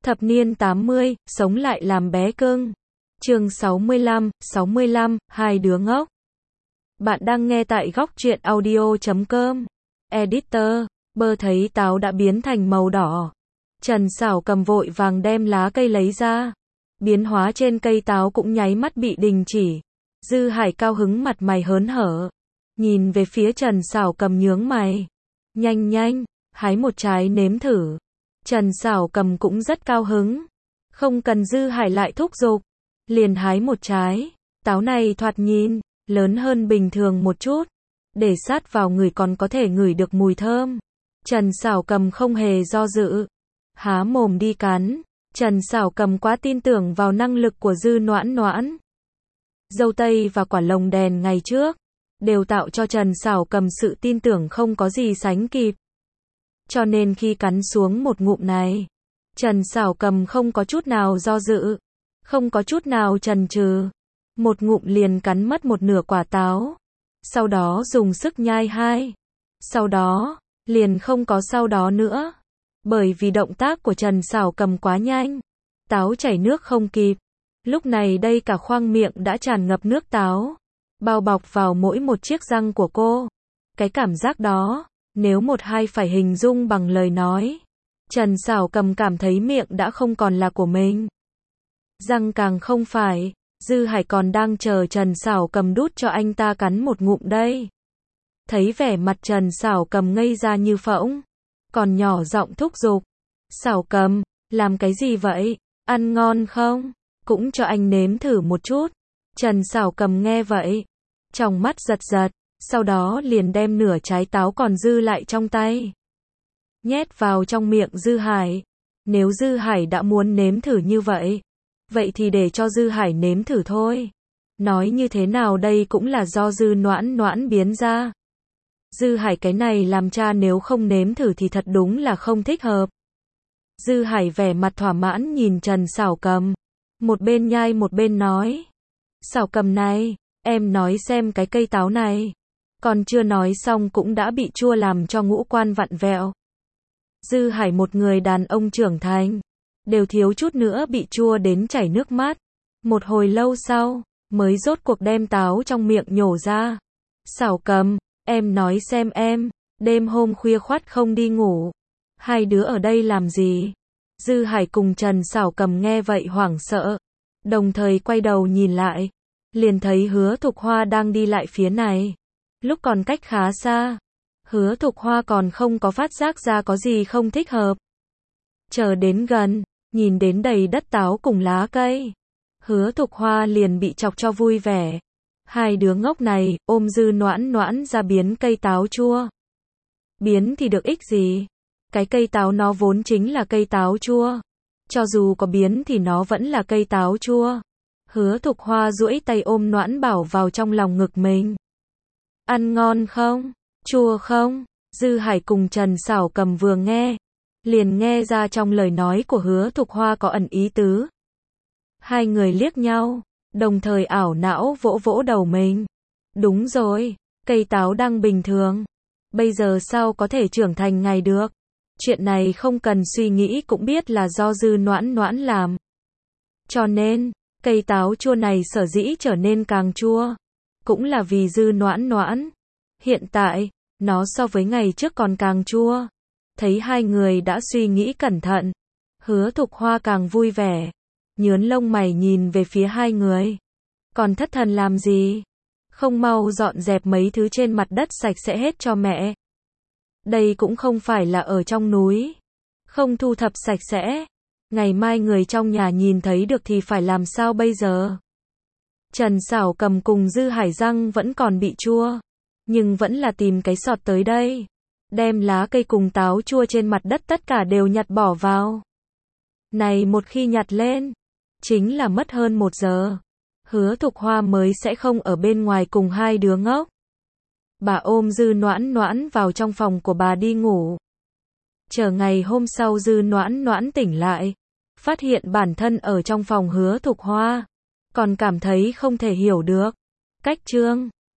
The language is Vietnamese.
Thập niên 80, sống lại làm bé cưng. Chương 65, hai đứa ngốc. Bạn đang nghe tại góc truyện audio.com. Editor, bơ thấy táo đã biến thành màu đỏ. Trần Sảo cầm vội vàng đem lá cây lấy ra. Biến hóa trên cây táo cũng nháy mắt bị đình chỉ. Dư Hải cao hứng mặt mày hớn hở. Nhìn về phía Trần Sảo cầm nhướng mày. Nhanh nhanh, hái một trái nếm thử. Trần Sảo cầm cũng rất cao hứng. Không cần Dư Hải lại thúc giục. Liền hái một trái. Táo này thoạt nhìn lớn hơn bình thường một chút. Để sát vào người còn có thể ngửi được mùi thơm. Trần Sảo cầm không hề do dự. Há mồm đi cắn. Trần Sảo cầm quá tin tưởng vào năng lực của Dư Noãn Noãn. Dâu tây và quả lồng đèn ngày trước đều tạo cho Trần Sảo cầm sự tin tưởng không có gì sánh kịp. Cho nên khi cắn xuống một ngụm này, Trần Sảo cầm không có chút nào do dự, không có chút nào chần chừ, một ngụm liền cắn mất một nửa quả táo. Sau đó dùng sức nhai hai. Sau đó, liền không có sau đó nữa. Bởi vì động tác của Trần Sảo cầm quá nhanh, táo chảy nước không kịp. Lúc này đây cả khoang miệng đã tràn ngập nước táo, bao bọc vào mỗi một chiếc răng của cô. Cái cảm giác đó, nếu một hai phải hình dung bằng lời nói, Trần Sảo cầm cảm thấy miệng đã không còn là của mình. Răng càng không phải, Dư Hải còn đang chờ Trần Sảo cầm đút cho anh ta cắn một ngụm đây. Thấy vẻ mặt Trần Sảo cầm ngây ra như phỗng, còn nhỏ giọng thúc giục. Sảo cầm, làm cái gì vậy? Ăn ngon không? Cũng cho anh nếm thử một chút. Trần Sảo cầm nghe vậy, trong mắt giật giật, sau đó liền đem nửa trái táo còn dư lại trong tay, nhét vào trong miệng Dư Hải. Nếu Dư Hải đã muốn nếm thử như vậy, vậy thì để cho Dư Hải nếm thử thôi. Nói như thế nào đây cũng là do Dư Noãn Noãn biến ra. Dư Hải cái này làm cha nếu không nếm thử thì thật đúng là không thích hợp. Dư Hải vẻ mặt thỏa mãn nhìn Trần Sảo cầm, một bên nhai một bên nói. Sảo cầm này, em nói xem cái cây táo này. Còn chưa nói xong cũng đã bị chua làm cho ngũ quan vặn vẹo. Dư Hải một người đàn ông trưởng thành, đều thiếu chút nữa bị chua đến chảy nước mắt. Một hồi lâu sau, mới rốt cuộc đem táo trong miệng nhổ ra. Sảo cầm, em nói xem em, đêm hôm khuya khoắt không đi ngủ. Hai đứa ở đây làm gì? Dư Hải cùng Trần Sảo cầm nghe vậy hoảng sợ. Đồng thời quay đầu nhìn lại. Liền thấy Hứa Thục Hoa đang đi lại phía này. Lúc còn cách khá xa, Hứa Thục Hoa còn không có phát giác ra có gì không thích hợp. Chờ đến gần, nhìn đến đầy đất táo cùng lá cây, Hứa Thục Hoa liền bị chọc cho vui vẻ. Hai đứa ngốc này, ôm Dư Noãn Noãn ra biến cây táo chua. Biến thì được ích gì? Cái cây táo nó vốn chính là cây táo chua. Cho dù có biến thì nó vẫn là cây táo chua. Hứa Thục Hoa duỗi tay ôm Noãn Bảo vào trong lòng ngực mình. Ăn ngon không? Chua không? Dư Hải cùng Trần Sảo cầm vừa nghe, liền nghe ra trong lời nói của Hứa Thục Hoa có ẩn ý tứ. Hai người liếc nhau, đồng thời ảo não vỗ vỗ đầu mình. Đúng rồi, cây táo đang bình thường. Bây giờ sao có thể trưởng thành ngày được? Chuyện này không cần suy nghĩ cũng biết là do Dư Noãn Noãn làm. Cho nên, cây táo chua này sở dĩ trở nên càng chua, cũng là vì Dư Noãn Noãn. Hiện tại, nó so với ngày trước còn càng chua. Thấy hai người đã suy nghĩ cẩn thận, Hứa Thục Hoa càng vui vẻ, nhướng lông mày nhìn về phía hai người. Còn thất thần làm gì? Không mau dọn dẹp mấy thứ trên mặt đất sạch sẽ hết cho mẹ. Đây cũng không phải là ở trong núi. Không thu thập sạch sẽ, ngày mai người trong nhà nhìn thấy được thì phải làm sao bây giờ? Trần Sảo cầm cùng Dư Hải răng vẫn còn bị chua, nhưng vẫn là tìm cái sọt tới đây. Đem lá cây cùng táo chua trên mặt đất tất cả đều nhặt bỏ vào. Này một khi nhặt lên, chính là mất hơn 1 giờ. Hứa Thục Hoa mới sẽ không ở bên ngoài cùng hai đứa ngốc. Bà ôm Dư Noãn Noãn vào trong phòng của bà đi ngủ. Chờ ngày hôm sau Dư Noãn Noãn tỉnh lại, phát hiện bản thân ở trong phòng Hứa Thục Hoa, còn cảm thấy không thể hiểu được. Cách chương